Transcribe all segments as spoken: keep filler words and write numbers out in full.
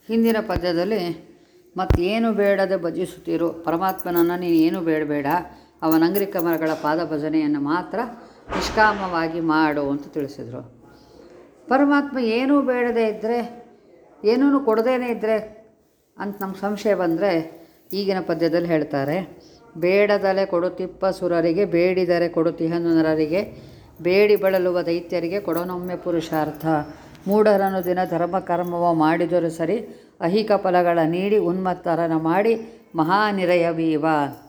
ಹಿಂದಿನ ಪದ್ಯದಲ್ಲಿ ಮತ್ತೇನು ಬೇಡದೆ ಭಜಿಸುತ್ತೀರೋ ಪರಮಾತ್ಮನನ್ನು ನೀನು ಏನು ಬೇಡಬೇಡ, ಅವನಂಗ್ರಿ ಕಮಲಗಳ ಪಾದ ಭಜನೆಯನ್ನು ಮಾತ್ರ ನಿಷ್ಕಾಮವಾಗಿ ಮಾಡು ಅಂತ ತಿಳಿಸಿದರು. ಪರಮಾತ್ಮ ಏನೂ ಬೇಡದೇ ಇದ್ದರೆ, ಏನೂ ಕೊಡದೇನೆ ಇದ್ದರೆ ಅಂತ ನಮ್ಗೆ ಸಂಶಯ ಬಂದರೆ ಈಗಿನ ಪದ್ಯದಲ್ಲಿ ಹೇಳ್ತಾರೆ. ಬೇಡದಲೆ ಕೊಡುತಿಪ್ಪ ಸುರರಿಗೆ, ಬೇಡಿದರೆ ಕೊಡುತಿಹನು ನರರಿಗೆ, ಬೇಡಿ ಬಳಲುವ ದೈತ್ಯರಿಗೆ ಕೊಡನೊಮ್ಮೆ ಪುರುಷಾರ್ಥ. ಮೂಢರನು ದಿನ ಧರ್ಮ ಕರ್ಮವ ಮಾಡಿದರೂ ಸರಿ, ಅಹಿಕ ಫಲಗಳ ನೀಡಿ ಉನ್ಮತ್ತರನ ಮಾಡಿ ಮಹಾನಿರಯವೀವ.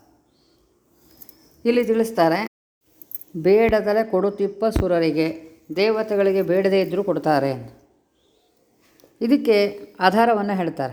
ಇಲ್ಲಿ ತಿಳಿಸ್ತಾರೆ, ಬೇಡದಲೆ ಕೊಡುತಿಪ್ಪ ಸುರರಿಗೆ, ದೇವತೆಗಳಿಗೆ ಬೇಡದೇ ಇದ್ದರೂ ಕೊಡ್ತಾರೆ. ಇದಕ್ಕೆ ಆಧಾರವನ್ನು ಹೇಳ್ತಾರೆ.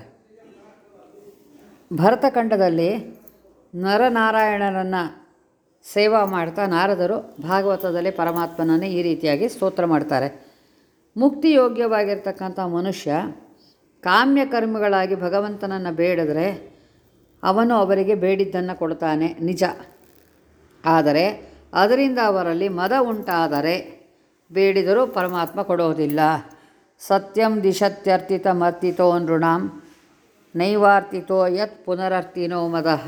ಭರತಖಂಡದಲ್ಲಿ ನರನಾರಾಯಣರನ್ನು ಸೇವಾ ಮಾಡ್ತಾ ನಾರದರು ಭಾಗವತದಲ್ಲಿ ಪರಮಾತ್ಮನನ್ನೇ ಈ ರೀತಿಯಾಗಿ ಸ್ತೋತ್ರ ಮಾಡ್ತಾರೆ. ಮುಕ್ತಿಯೋಗ್ಯವಾಗಿರ್ತಕ್ಕಂಥ ಮನುಷ್ಯ ಕಾಮ್ಯಕರ್ಮಿಗಳಾಗಿ ಭಗವಂತನನ್ನು ಬೇಡಿದ್ರೆ ಅವನು ಅವರಿಗೆ ಬೇಡಿದ್ದನ್ನು ಕೊಡ್ತಾನೆ ನಿಜ. ಆದರೆ ಅದರಿಂದ ಅವರಲ್ಲಿ ಮದ ಉಂಟಾದರೆ ಬೇಡಿದರೂ ಪರಮಾತ್ಮ ಕೊಡೋದಿಲ್ಲ. ಸತ್ಯಂ ದಿಶತ್ಯರ್ಥಿತ ಮರ್ತಿತೋ ನೃಣಾಂ ನೈವಾರ್ತಿತೋ ಯತ್ ಪುನರರ್ತಿನೋ ಮದಃ.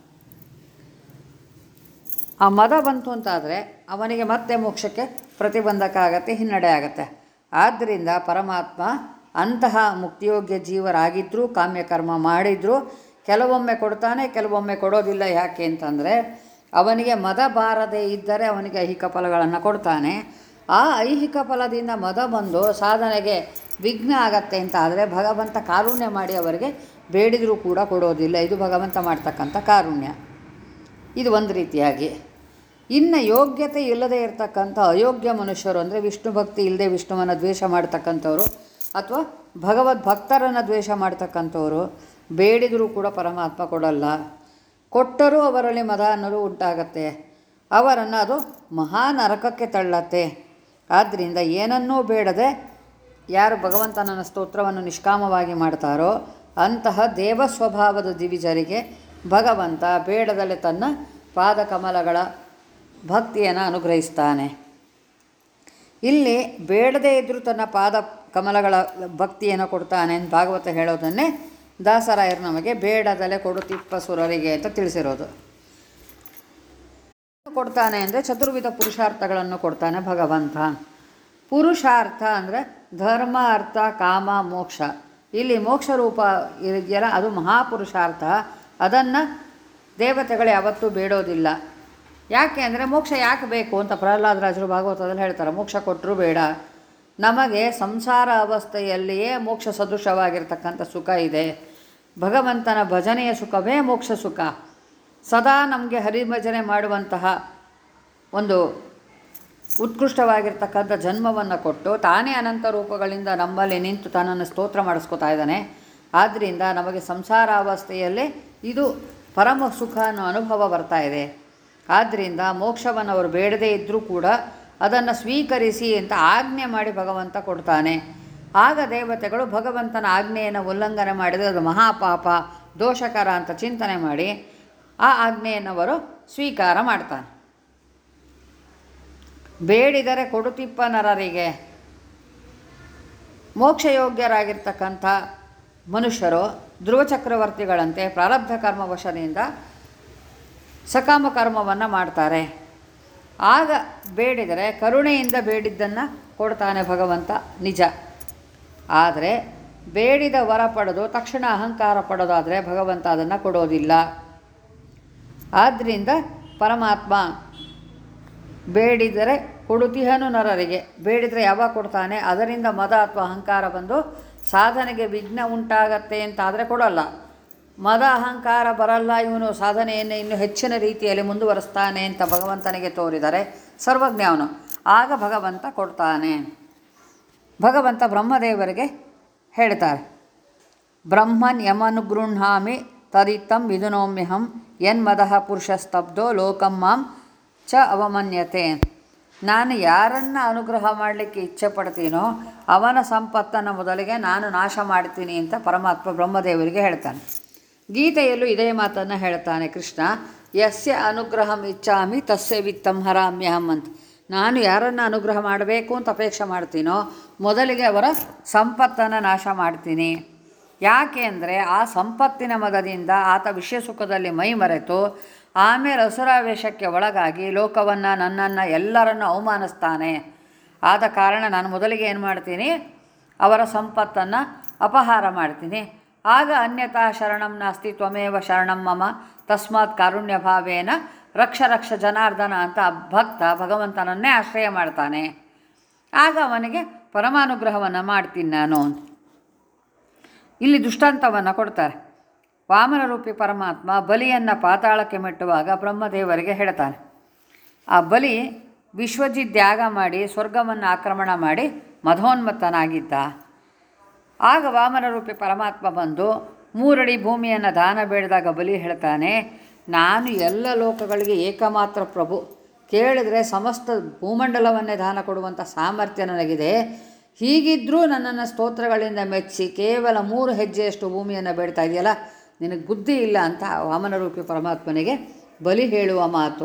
ಆ ಮದ ಬಂತು ಅಂತಾದರೆ ಅವನಿಗೆ ಮತ್ತೆ ಮೋಕ್ಷಕ್ಕೆ ಪ್ರತಿಬಂಧಕ ಆಗತ್ತೆ, ಹಿನ್ನಡೆ ಆಗತ್ತೆ. ಆದ್ದರಿಂದ ಪರಮಾತ್ಮ ಅಂತಹ ಮುಕ್ತಿಯೋಗ್ಯ ಜೀವರಾಗಿದ್ದರೂ ಕಾಮ್ಯಕರ್ಮ ಮಾಡಿದರೂ ಕೆಲವೊಮ್ಮೆ ಕೊಡ್ತಾನೆ, ಕೆಲವೊಮ್ಮೆ ಕೊಡೋದಿಲ್ಲ. ಯಾಕೆ ಅಂತಂದರೆ ಅವನಿಗೆ ಮದ ಬಾರದೇ ಇದ್ದರೆ ಅವನಿಗೆ ಐಹಿಕ ಫಲಗಳನ್ನು ಕೊಡ್ತಾನೆ. ಆ ಐಹಿಕ ಫಲದಿಂದ ಮದ ಬಂದು ಸಾಧನೆಗೆ ವಿಘ್ನ ಆಗತ್ತೆ ಅಂತ ಆದರೆ ಭಗವಂತ ಕಾರುಣ್ಯ ಮಾಡಿ ಅವರಿಗೆ ಬೇಡಿದರೂ ಕೂಡ ಕೊಡೋದಿಲ್ಲ. ಇದು ಭಗವಂತ ಮಾಡ್ತಕ್ಕಂಥ ಕಾರುಣ್ಯ. ಇದು ಒಂದು ರೀತಿಯಾಗಿ. ಇನ್ನು ಯೋಗ್ಯತೆ ಇಲ್ಲದೆ ಇರತಕ್ಕಂಥ ಅಯೋಗ್ಯ ಮನುಷ್ಯರು ಅಂದರೆ ವಿಷ್ಣು ಭಕ್ತಿ ಇಲ್ಲದೆ ವಿಷ್ಣುವನ್ನು ದ್ವೇಷ ಮಾಡ್ತಕ್ಕಂಥವ್ರು ಅಥವಾ ಭಗವದ್ ಭಕ್ತರನ್ನು ದ್ವೇಷ ಮಾಡ್ತಕ್ಕಂಥವ್ರು ಬೇಡಿದರೂ ಕೂಡ ಪರಮಾತ್ಮ ಕೊಡಲ್ಲ. ಕೊಟ್ಟರೂ ಅವರಲ್ಲಿ ಮದ ಅನ್ನೋದು ಉಂಟಾಗತ್ತೆ, ಅವರನ್ನು ಅದು ಮಹಾ ನರಕಕ್ಕೆ ತಳ್ಳತ್ತೆ. ಆದ್ದರಿಂದ ಏನನ್ನೂ ಬೇಡದೆ ಯಾರು ಭಗವಂತನ ಸ್ತೋತ್ರವನ್ನು ನಿಷ್ಕಾಮವಾಗಿ ಮಾಡ್ತಾರೋ ಅಂತಹ ದೇವ ಸ್ವಭಾವದ ದಿವಿಜರಿಗೆ ಭಗವಂತ ಬೇಡದಲ್ಲೇ ತನ್ನ ಪಾದಕಮಲಗಳ ಭಕ್ತಿಯನ್ನು ಅನುಗ್ರಹಿಸ್ತಾನೆ. ಇಲ್ಲಿ ಬೇಡದೇ ಇದ್ದರೂ ತನ್ನ ಪಾದ ಕಮಲಗಳ ಭಕ್ತಿಯನ್ನು ಕೊಡ್ತಾನೆ ಅಂತ ಭಾಗವತ ಹೇಳೋದನ್ನೇ ದಾಸರಾಯರು ನಮಗೆ ಬೇಡದಲೆ ಕೊಡುತಿಪ್ಪ ಸುರರಿಗೆ ಅಂತ ತಿಳಿಸಿರೋದು. ಕೊಡ್ತಾನೆ ಅಂದರೆ ಚತುರ್ವಿಧ ಪುರುಷಾರ್ಥಗಳನ್ನು ಕೊಡ್ತಾನೆ ಭಗವಂತ. ಪುರುಷಾರ್ಥ ಅಂದರೆ ಧರ್ಮ, ಅರ್ಥ, ಕಾಮ, ಮೋಕ್ಷ. ಇಲ್ಲಿ ಮೋಕ್ಷ ರೂಪ ಇದೆಯಲ್ಲ ಅದು ಮಹಾಪುರುಷಾರ್ಥ. ಅದನ್ನು ದೇವತೆಗಳು ಯಾವತ್ತೂ ಬೇಡೋದಿಲ್ಲ. ಯಾಕೆ ಅಂದರೆ ಮೋಕ್ಷ ಯಾಕೆ ಬೇಕು ಅಂತ ಪ್ರಹ್ಲಾದರಾಜರು ಭಾಗವತದಲ್ಲಿ ಹೇಳ್ತಾರೆ. ಮೋಕ್ಷ ಕೊಟ್ಟರೂ ಬೇಡ, ನಮಗೆ ಸಂಸಾರ ಅವಸ್ಥೆಯಲ್ಲಿಯೇ ಮೋಕ್ಷ ಸದೃಶವಾಗಿರ್ತಕ್ಕಂಥ ಸುಖ ಇದೆ. ಭಗವಂತನ ಭಜನೆಯ ಸುಖವೇ ಮೋಕ್ಷ ಸುಖ. ಸದಾ ನಮಗೆ ಹರಿಭಜನೆ ಮಾಡುವಂತಹ ಒಂದು ಉತ್ಕೃಷ್ಟವಾಗಿರ್ತಕ್ಕಂಥ ಜನ್ಮವನ್ನು ಕೊಟ್ಟು ತಾನೇ ಅನಂತ ರೂಪಗಳಿಂದ ನಮ್ಮಲ್ಲಿ ನಿಂತು ತನ್ನನ್ನು ಸ್ತೋತ್ರ ಮಾಡಿಸ್ಕೊತಾ ಇದ್ದಾನೆ. ಆದ್ದರಿಂದ ನಮಗೆ ಸಂಸಾರಾವಸ್ಥೆಯಲ್ಲೇ ಇದು ಪರಮ ಸುಖ ಅನ್ನೋ ಅನುಭವ ಬರ್ತಾ ಇದೆ. ಆದ್ದರಿಂದ ಮೋಕ್ಷವನ್ನು ಅವರು ಬೇಡದೇ ಇದ್ದರೂ ಕೂಡ ಅದನ್ನು ಸ್ವೀಕರಿಸಿ ಅಂತ ಆಜ್ಞೆ ಮಾಡಿ ಭಗವಂತ ಕೊಡ್ತಾನೆ. ಆಗ ದೇವತೆಗಳು ಭಗವಂತನ ಆಜ್ಞೆಯನ್ನು ಉಲ್ಲಂಘನೆ ಮಾಡಿದರೆ ಅದು ಮಹಾಪಾಪ, ದೋಷಕರ ಅಂತ ಚಿಂತನೆ ಮಾಡಿ ಆ ಆಜ್ಞೆಯನ್ನು ಅವರು ಸ್ವೀಕಾರ ಮಾಡ್ತಾನೆ. ಬೇಡಿದರೆ ಕೊಡುತಿಪ್ಪ ನರರಿಗೆ, ಮೋಕ್ಷಯೋಗ್ಯರಾಗಿರ್ತಕ್ಕಂಥ ಮನುಷ್ಯರು ಧ್ರುವ ಚಕ್ರವರ್ತಿಗಳಂತೆ ಪ್ರಾರಬ್ಧ ಕರ್ಮವಶದಿಂದ ಸಕಾಮ ಕರ್ಮವನ್ನು ಮಾಡ್ತಾರೆ. ಆಗ ಬೇಡಿದರೆ ಕರುಣೆಯಿಂದ ಬೇಡಿದ್ದನ್ನು ಕೊಡ್ತಾನೆ ಭಗವಂತ ನಿಜ. ಆದರೆ ಬೇಡಿದ ವರ ಪಡೆದು ತಕ್ಷಣ ಅಹಂಕಾರ ಪಡೋದಾದರೆ ಭಗವಂತ ಅದನ್ನು ಕೊಡೋದಿಲ್ಲ. ಆದ್ದರಿಂದ ಪರಮಾತ್ಮ ಬೇಡಿದರೆ ಕೊಡುತಿಹನು ನರರಿಗೆ, ಬೇಡಿದರೆ ಯಾವಾಗ ಕೊಡ್ತಾನೆ ಅದರಿಂದ ಮದ ಅಥವಾ ಅಹಂಕಾರ ಬಂದು ಸಾಧನೆಗೆ ವಿಘ್ನ ಉಂಟಾಗತ್ತೆ ಅಂತಾದರೆ ಕೊಡಲ್ಲ. ಮದ ಅಹಂಕಾರ ಬರಲ್ಲ, ಇವನು ಸಾಧನೆಯನ್ನು ಇನ್ನೂ ಹೆಚ್ಚಿನ ರೀತಿಯಲ್ಲಿ ಮುಂದುವರಿಸ್ತಾನೆ ಅಂತ ಭಗವಂತನಿಗೆ ತೋರಿದರೆ ಸರ್ವಜ್ಞಾವನು, ಆಗ ಭಗವಂತ ಕೊಡ್ತಾನೆ. ಭಗವಂತ ಬ್ರಹ್ಮದೇವರಿಗೆ ಹೇಳ್ತಾರೆ, ಬ್ರಹ್ಮನ್ ಯಮನುಗೃಹಾಮಿ ತದಿತ್ತಂ ವಿದುನೋಮ್ಯಹಂ ಯನ್ಮದಃ ಪುರುಷಸ್ತಬ್ಧೋ ಲೋಕಂ ಮಾಂ ಚ ಅವಮನ್ಯತೆ. ನಾನು ಯಾರನ್ನು ಅನುಗ್ರಹ ಮಾಡಲಿಕ್ಕೆ ಇಚ್ಛೆ ಪಡ್ತೀನೋ ಅವನ ಸಂಪತ್ತನ್ನು ಮೊದಲಿಗೆ ನಾನು ನಾಶ ಮಾಡ್ತೀನಿ ಅಂತ ಪರಮಾತ್ಮ ಬ್ರಹ್ಮದೇವರಿಗೆ ಹೇಳ್ತಾನೆ. ಗೀತೆಯಲ್ಲೂ ಇದೇ ಮಾತನ್ನು ಹೇಳ್ತಾನೆ ಕೃಷ್ಣ, ಯಸ್ಯ ಅನುಗ್ರಹಂ ಇಚ್ಛಾಮಿ ತಸ್ಯ ವಿತ್ತಂ ಹರಾಮ್ಯಹಂ ಅಂತ. ನಾನು ಯಾರನ್ನು ಅನುಗ್ರಹ ಮಾಡಬೇಕು ಅಂತ ಅಪೇಕ್ಷೆ ಮಾಡ್ತೀನೋ ಮೊದಲಿಗೆ ಅವರ ಸಂಪತ್ತನ್ನು ನಾಶ ಮಾಡ್ತೀನಿ. ಯಾಕೆ ಅಂದರೆ ಆ ಸಂಪತ್ತಿನ ಮದದಿಂದ ಆತ ವಿಷಯ ಸುಖದಲ್ಲಿ ಮೈ ಮರೆತು ಆಮೇಲೆ ಅಸುರಾವೇಶಕ್ಕೆ ಒಳಗಾಗಿ ಲೋಕವನ್ನು, ನನ್ನನ್ನು, ಎಲ್ಲರನ್ನು ಅವಮಾನಿಸ್ತಾನೆ. ಆದ ಕಾರಣ ನಾನು ಮೊದಲಿಗೆ ಏನು ಮಾಡ್ತೀನಿ, ಅವರ ಸಂಪತ್ತನ್ನು ಅಪಹಾರ ಮಾಡ್ತೀನಿ. ಆಗ ಅನ್ಯತಾ ಶರಣಂ ನಾಸ್ತಿ ತ್ವಮೇವ ಶರಣಂ ಮಮ ತಸ್ಮಾತ್ ಕಾರುಣ್ಯ ಭಾವೇನ ರಕ್ಷ ರಕ್ಷ ಜನಾರ್ದನ ಅಂತ ಭಕ್ತ ಭಗವಂತನನ್ನೇ ಆಶ್ರಯ ಮಾಡ್ತಾನೆ. ಆಗ ಅವನಿಗೆ ಪರಮಾನುಗ್ರಹವನ್ನು ಮಾಡ್ತೀನಿ ನಾನು. ಇಲ್ಲಿ ದೃಷ್ಟಾಂತವನ್ನು ಕೊಡ್ತಾರೆ. ವಾಮನ ರೂಪಿ ಪರಮಾತ್ಮ ಬಲಿಯನ್ನು ಪಾತಾಳಕ್ಕೆ ಮೆಟ್ಟುವಾಗ ಬ್ರಹ್ಮದೇವರಿಗೆ ಹೇಳ್ತಾನೆ. ಆ ಬಲಿ ವಿಶ್ವಜಿದ್ಯಾಗ ಮಾಡಿ ಸ್ವರ್ಗವನ್ನು ಆಕ್ರಮಣ ಮಾಡಿ ಮಧೋನ್ಮತ್ತನಾಗಿದ್ದ. ಆಗ ವಾಮನ ರೂಪಿ ಪರಮಾತ್ಮ ಬಂದು ಮೂರಡಿ ಭೂಮಿಯನ್ನು ದಾನ ಬೇಡಿದಾಗ ಬಲಿ ಹೇಳ್ತಾನೆ, ನಾನು ಎಲ್ಲ ಲೋಕಗಳಿಗೆ ಏಕಮಾತ್ರ ಪ್ರಭು, ಕೇಳಿದರೆ ಸಮಸ್ತ ಭೂಮಂಡಲವನ್ನೇ ದಾನ ಕೊಡುವಂಥ ಸಾಮರ್ಥ್ಯ ನನಗಿದೆ. ಹೀಗಿದ್ದರೂ ನನ್ನನ್ನು ಸ್ತೋತ್ರಗಳಿಂದ ಮೆಚ್ಚಿ ಕೇವಲ ಮೂರು ಹೆಜ್ಜೆಯಷ್ಟು ಭೂಮಿಯನ್ನು ಬೇಡ್ತಾ ಇದೆಯಲ್ಲ, ನಿನಗೆ ಬುದ್ಧಿ ಇಲ್ಲ ಅಂತ ವಾಮನರೂಪಿ ಪರಮಾತ್ಮನಿಗೆ ಬಲಿ ಹೇಳುವ ಮಾತು.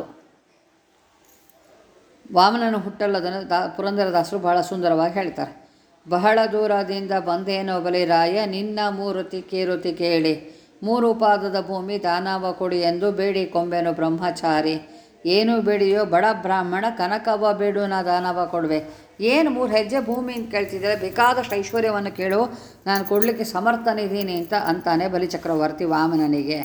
ವಾಮನನು ಹುಟ್ಟಲ್ಲದನ್ನು ದಾ ಪುರಂದರದಾಸರು ಬಹಳ ಸುಂದರವಾಗಿ ಹೇಳ್ತಾರೆ. ಬಹಳ ದೂರದಿಂದ ಬಂದೇನೋ ಬಲಿರಾಯ ನಿನ್ನ ಮೂರುತಿ ಕೇರುತಿ ಕೇಳಿ, ಮೂರು ಪಾದದ ಭೂಮಿ ದಾನವ ಕೊಡಿ ಎಂದು ಬೇಡಿ ಕೊಂಬೆನು ಬ್ರಹ್ಮಚಾರಿ. ಏನು ಬೇಡಿಯೋ ಬಡ ಬ್ರಾಹ್ಮಣ ಕನಕವ ಬೇಡು ನಾ ದಾನವ ಕೊಡುವೆ. ಏನು ಮೂರು ಹೆಜ್ಜೆ ಭೂಮಿ ಅಂತ ಕೇಳ್ತಿದ್ದಾರೆ, ಬೇಕಾದಷ್ಟು ಐಶ್ವರ್ಯವನ್ನು ಕೇಳು, ನಾನು ಕೊಡಲಿಕ್ಕೆ ಸಮರ್ಥನಿದ್ದೀನಿ ಅಂತ ಅಂತಾನೆ ಬಲಿಚಕ್ರವರ್ತಿ ವಾಮನನಿಗೆ.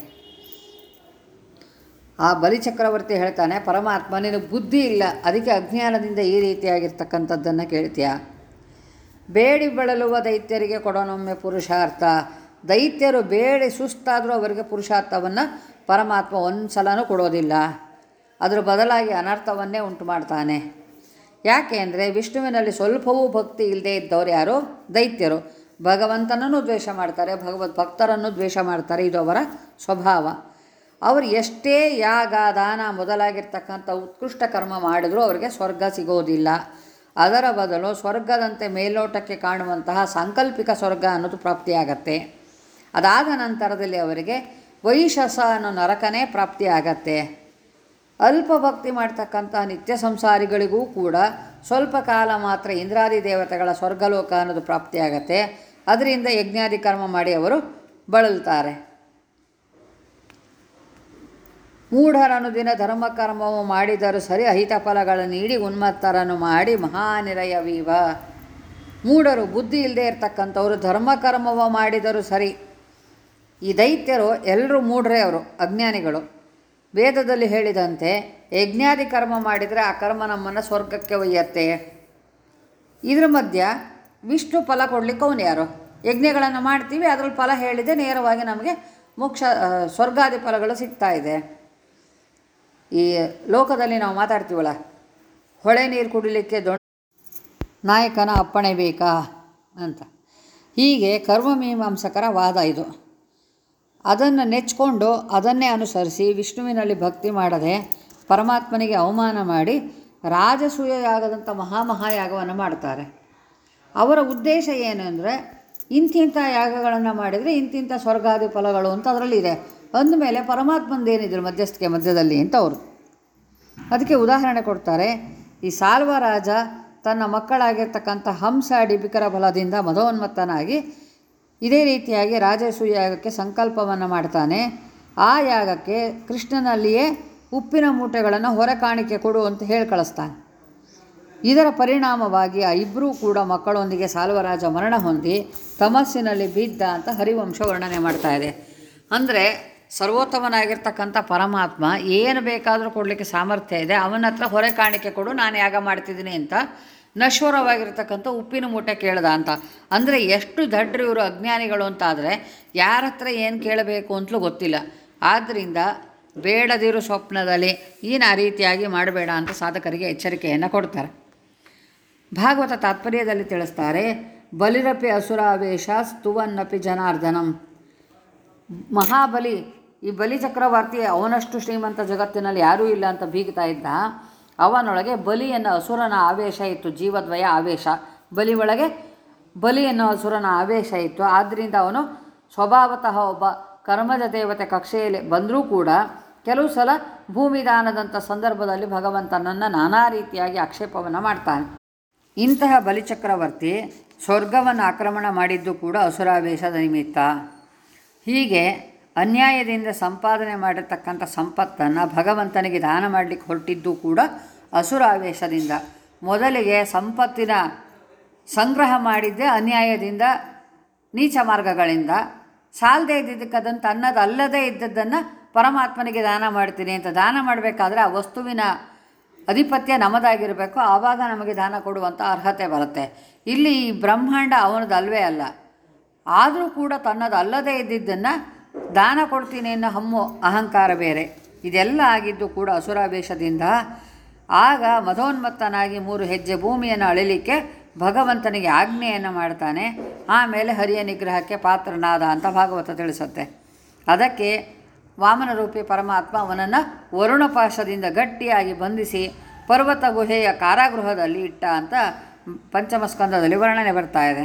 ಆ ಬಲಿಚಕ್ರವರ್ತಿ ಹೇಳ್ತಾನೆ, ಪರಮಾತ್ಮ ನಿನಗೆ ಬುದ್ಧಿ ಇಲ್ಲ, ಅದಕ್ಕೆ ಅಜ್ಞಾನದಿಂದ ಈ ರೀತಿಯಾಗಿರ್ತಕ್ಕಂಥದ್ದನ್ನು ಕೇಳ್ತೀಯ. ಬೇಡಿ ಬಳಲುವ ದೈತ್ಯರಿಗೆ ಕೊಡೋನೊಮ್ಮೆ ಪುರುಷಾರ್ಥ. ದೈತ್ಯರು ಬೇಡಿ ಸುಸ್ತಾದರೂ ಅವರಿಗೆ ಪುರುಷಾರ್ಥವನ್ನು ಪರಮಾತ್ಮ ಒಂದು ಸಲನೂ ಕೊಡೋದಿಲ್ಲ, ಅದರ ಬದಲಾಗಿ ಅನರ್ಥವನ್ನೇ ಉಂಟು ಮಾಡ್ತಾನೆ. ಯಾಕೆ ಅಂದರೆ ವಿಷ್ಣುವಿನಲ್ಲಿ ಸ್ವಲ್ಪವೂ ಭಕ್ತಿ ಇಲ್ಲದೆ ಇದ್ದವರು ಯಾರು? ದೈತ್ಯರು. ಭಗವಂತನನ್ನು ದ್ವೇಷ ಮಾಡ್ತಾರೆ, ಭಗವದ್ ಭಕ್ತರನ್ನು ದ್ವೇಷ ಮಾಡ್ತಾರೆ, ಇದು ಅವರ ಸ್ವಭಾವ. ಅವರು ಎಷ್ಟೇ ಯಾಗ ದಾನ ಮೊದಲಾಗಿರ್ತಕ್ಕಂಥ ಉತ್ಕೃಷ್ಟ ಕರ್ಮ ಮಾಡಿದರೂ ಅವರಿಗೆ ಸ್ವರ್ಗ ಸಿಗೋದಿಲ್ಲ. ಅದರ ಬದಲು ಸ್ವರ್ಗದಂತೆ ಮೇಲ್ನೋಟಕ್ಕೆ ಕಾಣುವಂತಹ ಸಾಂಕಲ್ಪಿಕ ಸ್ವರ್ಗ ಅನ್ನೋದು ಪ್ರಾಪ್ತಿಯಾಗತ್ತೆ. ಅದಾದ ನಂತರದಲ್ಲಿ ಅವರಿಗೆ ವೈಶಸ ಅನ್ನೋ ನರಕನೇ ಪ್ರಾಪ್ತಿಯಾಗತ್ತೆ. ಅಲ್ಪ ಭಕ್ತಿ ಮಾಡ್ತಕ್ಕಂಥ ನಿತ್ಯ ಸಂಸಾರಿಗಳಿಗೂ ಕೂಡ ಸ್ವಲ್ಪ ಕಾಲ ಮಾತ್ರ ಇಂದ್ರಾದಿ ದೇವತೆಗಳ ಸ್ವರ್ಗಲೋಕ ಅನ್ನೋದು ಪ್ರಾಪ್ತಿಯಾಗತ್ತೆ. ಅದರಿಂದ ಯಜ್ಞಾದಿ ಕರ್ಮ ಮಾಡಿ ಅವರು ಬಳಲ್ತಾರೆ. ಮೂಢರನು ದಿನ ಧರ್ಮಕರ್ಮವು ಮಾಡಿದರೂ ಸರಿ, ಅಹಿತ ಫಲಗಳನ್ನು ನೀಡಿ ಉನ್ಮತ್ತರನ್ನು ಮಾಡಿ ಮಹಾನಿರಯವೀವ. ಮೂಢರು, ಬುದ್ಧಿ ಇಲ್ಲದೆ ಇರತಕ್ಕಂಥವರು ಧರ್ಮಕರ್ಮವ ಮಾಡಿದರೂ ಸರಿ. ಈ ದೈತ್ಯರು ಎಲ್ಲರೂ ಮೂಢರೇ, ಅವರು ಅಜ್ಞಾನಿಗಳು. ವೇದದಲ್ಲಿ ಹೇಳಿದಂತೆ ಯಜ್ಞಾದಿ ಕರ್ಮ ಮಾಡಿದರೆ ಆ ಕರ್ಮ ನಮ್ಮನ್ನು ಸ್ವರ್ಗಕ್ಕೆ ಒಯ್ಯತ್ತೆ. ಇದ್ರ ಮಧ್ಯ ವಿಷ್ಣು ಫಲ ಕೊಡಲಿಕ್ಕೆ ಅವನು ಯಾರು? ಯಜ್ಞಗಳನ್ನು ಮಾಡ್ತೀವಿ, ಅದರಲ್ಲಿ ಫಲ ಹೇಳಿದೆ ನೇರವಾಗಿ ನಮಗೆ ಮೋಕ್ಷ ಸ್ವರ್ಗಾದಿ ಫಲಗಳು ಸಿಗ್ತಾ ಇದೆ. ಈ ಲೋಕದಲ್ಲಿ ನಾವು ಮಾತಾಡ್ತೀವಲ್ಲ, ಹೊಳೆ ನೀರು ಕುಡಿಲಿಕ್ಕೆ ದೊಡ್ಡ ನಾಯಕನ ಅಪ್ಪಣೆ ಬೇಕಾ ಅಂತ. ಹೀಗೆ ಕರ್ಮಮೀಮಾಂಸಕರ ವಾದ ಇದು. ಅದನ್ನು ನೆಚ್ಕೊಂಡು ಅದನ್ನೇ ಅನುಸರಿಸಿ ವಿಷ್ಣುವಿನಲ್ಲಿ ಭಕ್ತಿ ಮಾಡದೆ ಪರಮಾತ್ಮನಿಗೆ ಅವಮಾನ ಮಾಡಿ ರಾಜಸೂಯ ಯಾಗದಂಥ ಮಹಾಮಹಾಯಾಗವನ್ನು ಮಾಡ್ತಾರೆ. ಅವರ ಉದ್ದೇಶ ಏನು ಅಂದರೆ, ಇಂತಿಂಥ ಯಾಗಗಳನ್ನು ಮಾಡಿದರೆ ಇಂತಿಂಥ ಸ್ವರ್ಗಾದಿ ಫಲಗಳು ಅಂತ ಅದರಲ್ಲಿದೆ. ಅಂದಮೇಲೆ ಪರಮಾತ್ಮಂದೇನಿದ್ರು ಮಧ್ಯಸ್ಥಿಕೆ ಮಧ್ಯದಲ್ಲಿ ಅಂತ ಅವರು ಅದಕ್ಕೆ ಉದಾಹರಣೆ ಕೊಡ್ತಾರೆ. ಈ ಸಾಲ್ವ ರಾಜ ತನ್ನ ಮಕ್ಕಳಾಗಿರ್ತಕ್ಕಂಥ ಹಂಸ ಡಿಬಿಕರ ಬಲದಿಂದ ಮಧೋನ್ಮತ್ತನಾಗಿ ಇದೇ ರೀತಿಯಾಗಿ ರಾಜಸೂಯ ಯಾಗಕ್ಕೆ ಸಂಕಲ್ಪವನ್ನು ಮಾಡ್ತಾನೆ. ಆ ಯಾಗಕ್ಕೆ ಕೃಷ್ಣನಲ್ಲಿಯೇ ಉಪ್ಪಿನ ಮೂಟೆಗಳನ್ನು ಹೊರ ಕಾಣಿಕೆ ಕೊಡು ಅಂತ ಹೇಳಿ ಕಳಿಸ್ತಾನೆ. ಇದರ ಪರಿಣಾಮವಾಗಿ ಆ ಇಬ್ಬರೂ ಕೂಡ ಮಕ್ಕಳೊಂದಿಗೆ ಸಾಲ್ವರಾಜ ಮರಣ ಹೊಂದಿ ತಮಸ್ಸಿನಲ್ಲಿ ಬಿದ್ದ ಅಂತ ಹರಿವಂಶ ವರ್ಣನೆ ಮಾಡ್ತಾ ಇದೆ. ಅಂದರೆ ಸರ್ವೋತ್ತಮನಾಗಿರ್ತಕ್ಕಂಥ ಪರಮಾತ್ಮ ಏನು ಬೇಕಾದರೂ ಕೊಡಲಿಕ್ಕೆ ಸಾಮರ್ಥ್ಯ ಇದೆ, ಅವನ ಹತ್ರ ಹೊರೆ ಕಾಣಿಕೆ ಕೊಡು, ನಾನು ಯಾಗ ಮಾಡ್ತಿದ್ದೀನಿ ಅಂತ ನಶ್ವರವಾಗಿರ್ತಕ್ಕಂಥ ಉಪ್ಪಿನ ಮೂಟೆ ಕೇಳ್ದ ಅಂತ. ಅಂದರೆ ಎಷ್ಟು ದಡ್ರು ಇವರು ಅಜ್ಞಾನಿಗಳು ಅಂತಾದರೆ ಯಾರ ಹತ್ರ ಏನು ಕೇಳಬೇಕು ಅಂತಲೂ ಗೊತ್ತಿಲ್ಲ. ಆದ್ದರಿಂದ ಬೇಡದಿರು ಸ್ವಪ್ನದಲ್ಲಿ ಏನು ಆ ರೀತಿಯಾಗಿ ಮಾಡಬೇಡ ಅಂತ ಸಾಧಕರಿಗೆ ಎಚ್ಚರಿಕೆಯನ್ನು ಕೊಡ್ತಾರೆ. ಭಾಗವತ ತಾತ್ಪರ್ಯದಲ್ಲಿ ತಿಳಿಸ್ತಾರೆ, ಬಲಿರಪಿ ಅಸುರಾವೇಶ ಸ್ತುವನ್ನಪಿ ಜನಾರ್ದನಂ. ಮಹಾಬಲಿ, ಈ ಬಲಿ ಚಕ್ರವರ್ತಿ ಅವನಷ್ಟು ಶ್ರೀಮಂತ ಜಗತ್ತಿನಲ್ಲಿ ಯಾರೂ ಇಲ್ಲ ಅಂತ ಬೀಗ್ತಾ ಇದ್ದ. ಅವನೊಳಗೆ ಬಲಿ ಎನ್ನೋ ಅಸುರನ ಆವೇಶ ಇತ್ತು, ಜೀವದ್ವಯ ಆವೇಶ. ಬಲಿ ಒಳಗೆ ಬಲಿ ಎನ್ನೋ ಅಸುರನ ಆವೇಶ ಇತ್ತು. ಆದ್ದರಿಂದ ಅವನು ಸ್ವಭಾವತಃ ಒಬ್ಬ ಕರ್ಮಜ ದೇವತೆ ಕಕ್ಷೆಯಲ್ಲಿ ಬಂದರೂ ಕೂಡ ಕೆಲವು ಸಲ ಭೂಮಿದಾನದಂಥ ಸಂದರ್ಭದಲ್ಲಿ ಭಗವಂತನನ್ನು ನಾನಾ ರೀತಿಯಾಗಿ ಆಕ್ಷೇಪವನ್ನು ಮಾಡ್ತಾನೆ. ಇಂತಹ ಬಲಿಚಕ್ರವರ್ತಿ ಸ್ವರ್ಗವನ್ನು ಆಕ್ರಮಣ ಮಾಡಿದ್ದು ಕೂಡ ಅಸುರಾವೇಶದ ನಿಮಿತ್ತ. ಹೀಗೆ ಅನ್ಯಾಯದಿಂದ ಸಂಪಾದನೆ ಮಾಡಿರ್ತಕ್ಕಂಥ ಸಂಪತ್ತನ್ನು ಭಗವಂತನಿಗೆ ದಾನ ಮಾಡಲಿಕ್ಕೆ ಹೊರಟಿದ್ದು ಕೂಡ ಅಸುರಾವೇಶದಿಂದ. ಮೊದಲಿಗೆ ಸಂಪತ್ತಿನ ಸಂಗ್ರಹ ಮಾಡಿದ್ದೇ ಅನ್ಯಾಯದಿಂದ, ನೀಚ ಮಾರ್ಗಗಳಿಂದ. ಸಾಲದೇ ಇದ್ದಿದ್ದಕ್ಕೆ ಅದನ್ನು ತನ್ನದು ಅಲ್ಲದೇ ಇದ್ದದ್ದನ್ನು ಪರಮಾತ್ಮನಿಗೆ ದಾನ ಮಾಡ್ತೀನಿ ಅಂತ ದಾನ ಮಾಡಬೇಕಾದ್ರೆ ಆ ವಸ್ತುವಿನ ಅಧಿಪತ್ಯ ನಮ್ಮದಾಗಿರಬೇಕು, ಆವಾಗ ನಮಗೆ ದಾನ ಕೊಡುವಂಥ ಅರ್ಹತೆ ಬರುತ್ತೆ. ಇಲ್ಲಿ ಈ ಬ್ರಹ್ಮಾಂಡ ಅವನದು ಅಲ್ವೇ ಅಲ್ಲ, ಆದರೂ ಕೂಡ ತನ್ನದು ಅಲ್ಲದೇ ಇದ್ದಿದ್ದನ್ನು ದಾನ ಕೊಡ್ತೀನಿ ಅನ್ನೋ ಹಮ್ಮು ಅಹಂಕಾರ ಬೇರೆ. ಇದೆಲ್ಲ ಆಗಿದ್ದು ಕೂಡ ಅಸುರಾವೇಶದಿಂದ. ಆಗ ಮಧೋನ್ಮತ್ತನಾಗಿ ಮೂರು ಹೆಜ್ಜೆ ಭೂಮಿಯನ್ನು ಅಳಿಲಿಕ್ಕೆ ಭಗವಂತನಿಗೆ ಆಜ್ಞೆಯನ್ನು ಮಾಡ್ತಾನೆ. ಆಮೇಲೆ ಹರಿಯ ನಿಗ್ರಹಕ್ಕೆ ಪಾತ್ರನಾದ ಅಂತ ಭಾಗವತ ತಿಳಿಸುತ್ತೆ. ಅದಕ್ಕೆ ವಾಮನರೂಪಿ ಪರಮಾತ್ಮ ಅವನನ್ನು ವರುಣಪಾಶದಿಂದ ಗಟ್ಟಿಯಾಗಿ ಬಂಧಿಸಿ ಪರ್ವತ ಗುಹೆಯ ಕಾರಾಗೃಹದಲ್ಲಿ ಇಟ್ಟ ಅಂತ ಪಂಚಮ ಸ್ಕಂದದಲ್ಲಿ ವರ್ಣನೆ ಬರ್ತಾ ಇದೆ.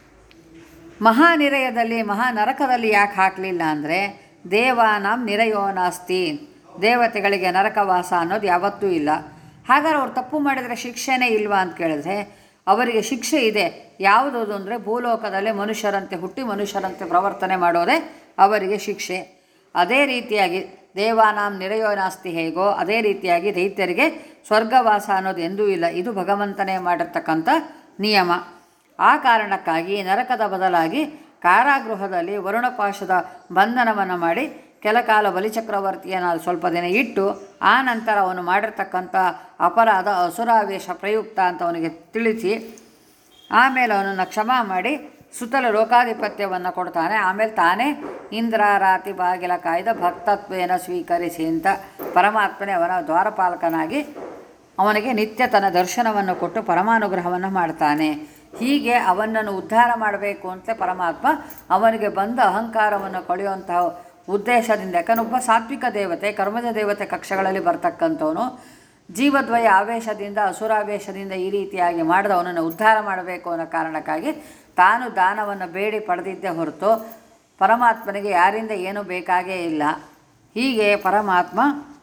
ಮಹಾನಿರಯದಲ್ಲಿ ಮಹಾನರಕದಲ್ಲಿ ಯಾಕೆ ಹಾಕಲಿಲ್ಲ ಅಂದರೆ ದೇವಾನಾಂ ನಿರಯೋ ನಾಸ್ತಿ, ದೇವತೆಗಳಿಗೆ ನರಕವಾಸ ಅನ್ನೋದು ಯಾವತ್ತೂ ಇಲ್ಲ. ಹಾಗಾದ್ರೆ ಅವ್ರು ತಪ್ಪು ಮಾಡಿದರೆ ಶಿಕ್ಷೆನೇ ಇಲ್ವಾ ಅಂತ ಕೇಳಿದ್ರೆ ಅವರಿಗೆ ಶಿಕ್ಷೆ ಇದೆ. ಯಾವುದದು ಅಂದರೆ ಭೂಲೋಕದಲ್ಲಿ ಮನುಷ್ಯರಂತೆ ಹುಟ್ಟಿ ಮನುಷ್ಯರಂತೆ ಪ್ರವರ್ತನೆ ಮಾಡೋದೇ ಅವರಿಗೆ ಶಿಕ್ಷೆ. ಅದೇ ರೀತಿಯಾಗಿ ದೇವಾನಾಂ ನಿರಯೋ ನಾಸ್ತಿ ಹೇಗೋ ಅದೇ ರೀತಿಯಾಗಿ ದೈತ್ಯರಿಗೆ ಸ್ವರ್ಗವಾಸ ಅನ್ನೋದು ಎಂದೂ ಇಲ್ಲ. ಇದು ಭಗವಂತನೇ ಮಾಡಿರ್ತಕ್ಕಂಥ ನಿಯಮ. ಆ ಕಾರಣಕ್ಕಾಗಿ ನರಕದ ಬದಲಾಗಿ ಕಾರಾಗೃಹದಲ್ಲಿ ವರುಣಪಾಶದ ಬಂಧನವನ್ನು ಮಾಡಿ ಕೆಲಕಾಲ ಬಲಿಚಕ್ರವರ್ತಿಯನ್ನು ಸ್ವಲ್ಪ ದಿನ ಇಟ್ಟು ಆ ನಂತರ ಅವನು ಮಾಡಿರ್ತಕ್ಕಂಥ ಅಪರಾಧ ಅಸುರಾವೇಶ ಪ್ರಯುಕ್ತ ಅಂತ ಅವನಿಗೆ ತಿಳಿಸಿ ಆಮೇಲೆ ಅವನನ್ನು ಕ್ಷಮಾ ಮಾಡಿ ಸುತ್ತಲ ಲೋಕಾಧಿಪತ್ಯವನ್ನು ಕೊಡ್ತಾನೆ. ಆಮೇಲೆ ತಾನೇ ಇಂದ್ರ ರಾತಿ ಬಾಗಿಲ ಕಾಯ್ದ ಭಕ್ತತ್ವೇನ ಸ್ವೀಕರಿಸಿ ಅಂತ ಪರಮಾತ್ಮನೇ ಅವನ ದ್ವಾರಪಾಲಕನಾಗಿ ಅವನಿಗೆ ನಿತ್ಯ ತನ್ನ ದರ್ಶನವನ್ನು ಕೊಟ್ಟು ಪರಮಾನುಗ್ರಹವನ್ನು ಮಾಡ್ತಾನೆ. ಹೀಗೆ ಅವನನ್ನು ಉದ್ಧಾರ ಮಾಡಬೇಕು ಅಂತ ಪರಮಾತ್ಮ ಅವನಿಗೆ ಬಂದ ಅಹಂಕಾರವನ್ನು ಕಳೆಯುವಂತಹ ಉದ್ದೇಶದಿಂದ, ಯಾಕನ್ನೊಬ್ಬ ಸಾತ್ವಿಕ ದೇವತೆ ಕರ್ಮಜ ದೇವತೆ ಕಕ್ಷೆಗಳಲ್ಲಿ ಬರ್ತಕ್ಕಂಥವನು ಜೀವದ್ವಯ ಆವೇಶದಿಂದ ಅಸುರಾವೇಶದಿಂದ ಈ ರೀತಿಯಾಗಿ ಮಾಡಿದ ಅವನನ್ನು ಉದ್ಧಾರ ಮಾಡಬೇಕು ಅನ್ನೋ ಕಾರಣಕ್ಕಾಗಿ ತಾನು ದಾನವನ್ನು ಬೇಡಿ ಪಡೆದಿದ್ದೇ ಹೊರತು ಪರಮಾತ್ಮನಿಗೆ ಯಾರಿಂದ ಏನೂ ಬೇಕಾಗೇ ಇಲ್ಲ. ಹೀಗೆ ಪರಮಾತ್ಮ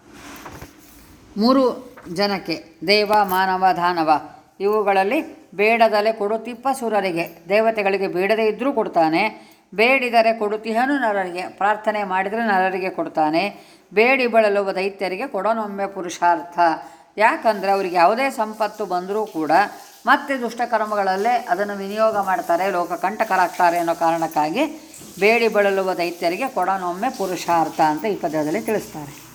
ಮೂರು ಜನಕ್ಕೆ ದೇವ ಮಾನವ ದಾನವ ಇವುಗಳಲ್ಲಿ ಬೇಡದಲೆ ಕೊಡುತ್ತಿಪ್ಪ ಸುರರಿಗೆ, ದೇವತೆಗಳಿಗೆ ಬೇಡದೇ ಇದ್ದರೂ ಕೊಡ್ತಾನೆ, ಬೇಡಿದರೆ ಕೊಡುತ್ತಿಹನು ನರರಿಗೆ, ಪ್ರಾರ್ಥನೆ ಮಾಡಿದರೆ ನರರಿಗೆ ಕೊಡ್ತಾನೆ, ಬೇಡಿ ಬಳಲುವ ದೈತ್ಯರಿಗೆ ಕೊಡೋನೊಮ್ಮೆ ಪುರುಷಾರ್ಥ. ಯಾಕಂದರೆ ಅವರಿಗೆ ಯಾವುದೇ ಸಂಪತ್ತು ಬಂದರೂ ಕೂಡ ಮತ್ತೆ ದುಷ್ಟಕರ್ಮಗಳಲ್ಲೇ ಅದನ್ನು ವಿನಿಯೋಗ ಮಾಡ್ತಾರೆ, ಲೋಕ ಕಂಟಕರಾಗ್ತಾರೆ ಅನ್ನೋ ಕಾರಣಕ್ಕಾಗಿ ಬೇಡಿ ಬಳಲುವ ದೈತ್ಯರಿಗೆ ಕೊಡೋನೊಮ್ಮೆ ಪುರುಷಾರ್ಥ ಅಂತ ಈ ಪದ್ಯದಲ್ಲಿ ತಿಳಿಸ್ತಾರೆ.